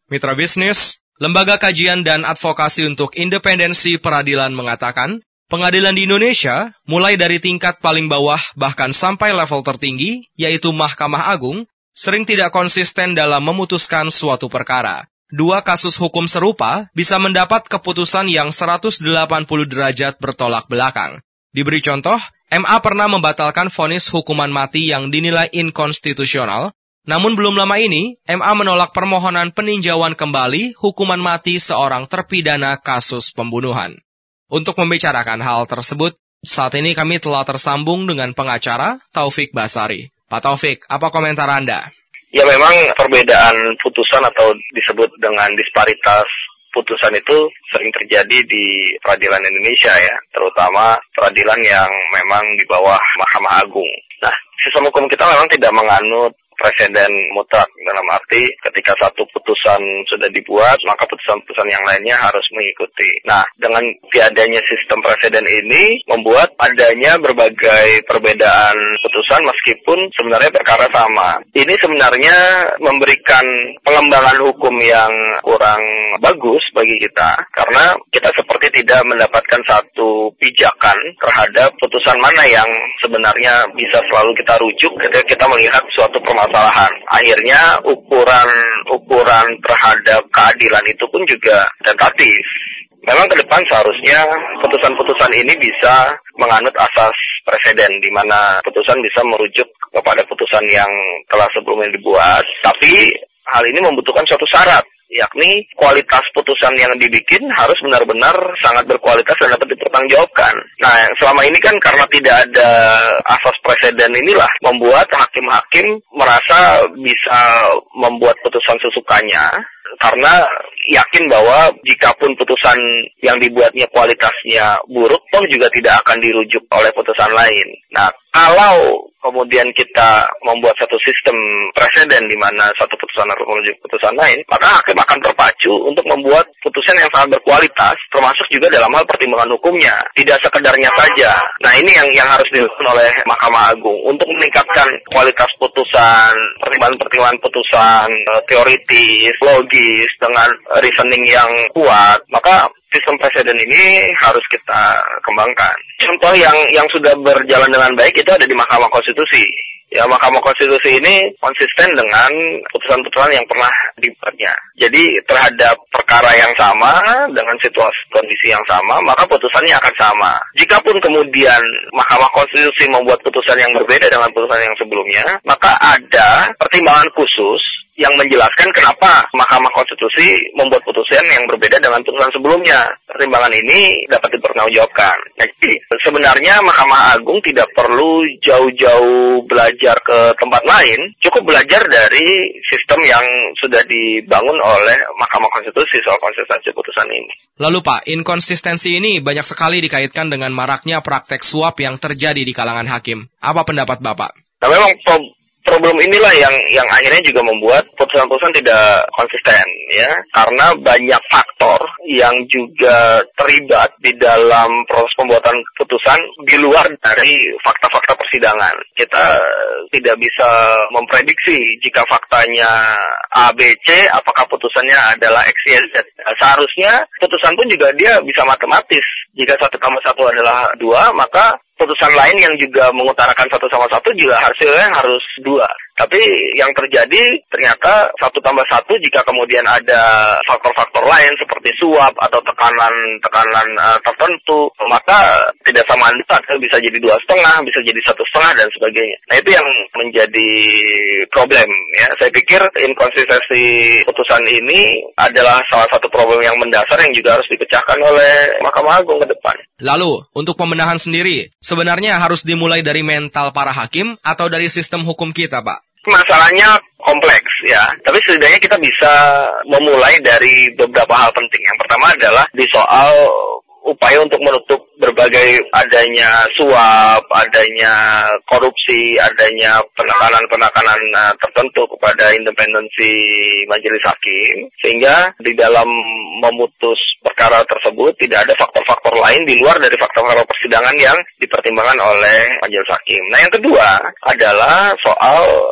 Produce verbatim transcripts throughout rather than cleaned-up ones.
Mitra bisnis, Lembaga Kajian dan Advokasi untuk Independensi Peradilan mengatakan, pengadilan di Indonesia, mulai dari tingkat paling bawah bahkan sampai level tertinggi, yaitu Mahkamah Agung, sering tidak konsisten dalam memutuskan suatu perkara. Dua kasus hukum serupa bisa mendapat keputusan yang seratus delapan puluh derajat bertolak belakang. Diberi contoh, M A pernah membatalkan vonis hukuman mati yang dinilai inkonstitusional, namun belum lama ini, M A menolak permohonan peninjauan kembali hukuman mati seorang terpidana kasus pembunuhan. Untuk membicarakan hal tersebut, saat ini kami telah tersambung dengan pengacara Taufik Basari. Pak Taufik, apa komentar Anda? Ya memang perbedaan putusan atau disebut dengan disparitas putusan itu sering terjadi di peradilan Indonesia ya, terutama peradilan yang memang di bawah Mahkamah Agung. Nah, sistem hukum kita memang tidak menganut presiden mutlak, dalam arti ketika satu putusan sudah dibuat, maka putusan-putusan yang lainnya harus mengikuti. Nah, dengan tiadanya sistem presiden ini membuat adanya berbagai perbedaan putusan meskipun sebenarnya perkara sama. Ini sebenarnya memberikan pengembangan hukum yang kurang bagus bagi kita, karena kita seperti tidak mendapatkan satu pijakan terhadap putusan mana yang sebenarnya bisa selalu kita rujuk ketika kita melihat suatu permasalahan. Permasalahan. Akhirnya ukuran ukuran terhadap keadilan itu pun juga tentatif. Memang ke depan seharusnya putusan-putusan ini bisa menganut asas preseden, di mana putusan bisa merujuk kepada putusan yang telah sebelumnya dibuat. Tapi hal ini membutuhkan suatu syarat, yakni kualitas putusan yang dibikin harus benar-benar sangat berkualitas dan dapat dipertanggungjawabkan. Nah, selama ini kan karena tidak ada asas preseden inilah membuat hakim-hakim merasa bisa membuat putusan sesukanya, karena yakin bahwa jikapun putusan yang dibuatnya kualitasnya buruk, toh juga tidak akan dirujuk oleh putusan lain. Nah, kalau kemudian kita membuat satu sistem preseden di mana satu putusan harus merujuk putusan lain, maka hakim akan terpacu untuk membuat putusan yang sangat berkualitas, termasuk juga dalam hal pertimbangan hukumnya, tidak sekedarnya saja. Nah, ini yang yang harus dilakukan oleh Mahkamah Agung untuk meningkatkan kualitas putusan, pertimbangan-pertimbangan putusan teoritis, logis, dengan reasoning yang kuat, maka sistem presiden ini harus kita kembangkan. Contoh yang yang sudah berjalan dengan baik itu ada di Mahkamah Konstitusi. Ya, Mahkamah Konstitusi ini konsisten dengan putusan-putusan yang pernah dibuatnya. Jadi terhadap perkara yang sama, dengan situasi kondisi yang sama, maka putusannya akan sama. Jikapun kemudian Mahkamah Konstitusi membuat putusan yang berbeda dengan putusan yang sebelumnya, maka ada pertimbangan khusus yang menjelaskan kenapa Mahkamah Konstitusi membuat putusan yang berbeda dengan putusan sebelumnya. Pertimbangan ini dapat dipertanggungjawabkan. Nah, jadi sebenarnya Mahkamah Agung tidak perlu jauh-jauh belajar ke tempat lain, cukup belajar dari sistem yang sudah dibangun oleh Mahkamah Konstitusi soal konsistensi putusan ini. Lalu Pak, inkonsistensi ini banyak sekali dikaitkan dengan maraknya praktek suap yang terjadi di kalangan hakim. Apa pendapat Bapak? Nah, memang problem inilah yang yang akhirnya juga membuat putusan-putusan tidak konsisten, ya, karena banyak faktor yang juga terlibat di dalam proses pembuatan putusan di luar dari fakta-fakta persidangan. Kita tidak bisa memprediksi jika faktanya A, B, C, apakah putusannya adalah X, Y, Z. Seharusnya putusan pun juga dia bisa matematis. Jika satu tambah satu adalah dua, maka putusan lain yang juga mengutarakan satu sama satu juga hasilnya harus dua. Tapi yang terjadi ternyata satu tambah satu jika kemudian ada faktor-faktor lain seperti suap atau tekanan-tekanan uh, tertentu, maka tidak sama saja bisa jadi dua setengah, bisa jadi satu setengah dan sebagainya. Nah, itu yang menjadi problem, ya. Saya pikir inkonsistensi putusan ini adalah salah satu problem yang mendasar yang juga harus dipecahkan oleh Mahkamah Agung ke depan. Lalu, untuk pembenahan sendiri, sebenarnya harus dimulai dari mental para hakim atau dari sistem hukum kita, Pak? Masalahnya kompleks, ya. Tapi setidaknya kita bisa memulai dari beberapa hal penting. Yang pertama adalah di soal upaya untuk menutup berbagai adanya suap, adanya korupsi, adanya penekanan-penekanan uh, tertentu kepada independensi majelis hakim, sehingga di dalam memutus perkara tersebut tidak ada faktor-faktor lain di luar dari faktor-faktor persidangan yang dipertimbangkan oleh majelis hakim. Nah, yang kedua adalah soal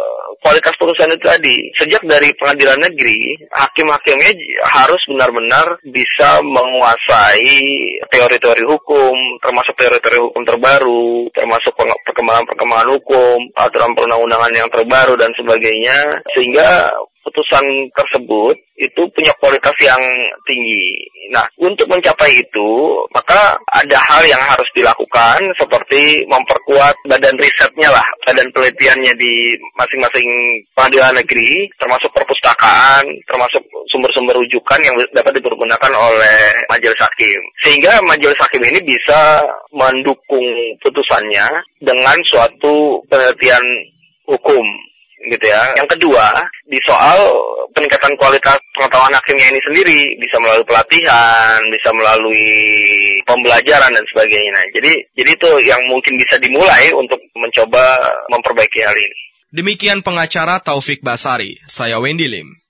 kualitas putusan itu tadi. Sejak dari pengadilan negeri, hakim-hakimnya harus benar-benar bisa menguasai teori-teori hukum, termasuk teori-teori hukum terbaru, termasuk perkembangan-perkembangan hukum, aturan perundang-undangan yang terbaru dan sebagainya, sehingga putusan tersebut itu punya kualitas yang tinggi. Nah, untuk mencapai itu, maka ada hal yang harus dilakukan seperti memperkuat badan risetnya lah, badan penelitiannya di masing-masing pengadilan negeri, termasuk perpustakaan, termasuk sumber-sumber rujukan yang dapat dipergunakan oleh majelis hakim. Sehingga majelis hakim ini bisa mendukung putusannya dengan suatu penelitian hukum. Gitu ya. Yang kedua, di soal peningkatan kualitas pengetahuan hakimnya ini sendiri, bisa melalui pelatihan, bisa melalui pembelajaran dan sebagainya. Nah, jadi jadi itu yang mungkin bisa dimulai untuk mencoba memperbaiki hal ini. Demikian pengacara Taufik Basari, saya Wendy Lim.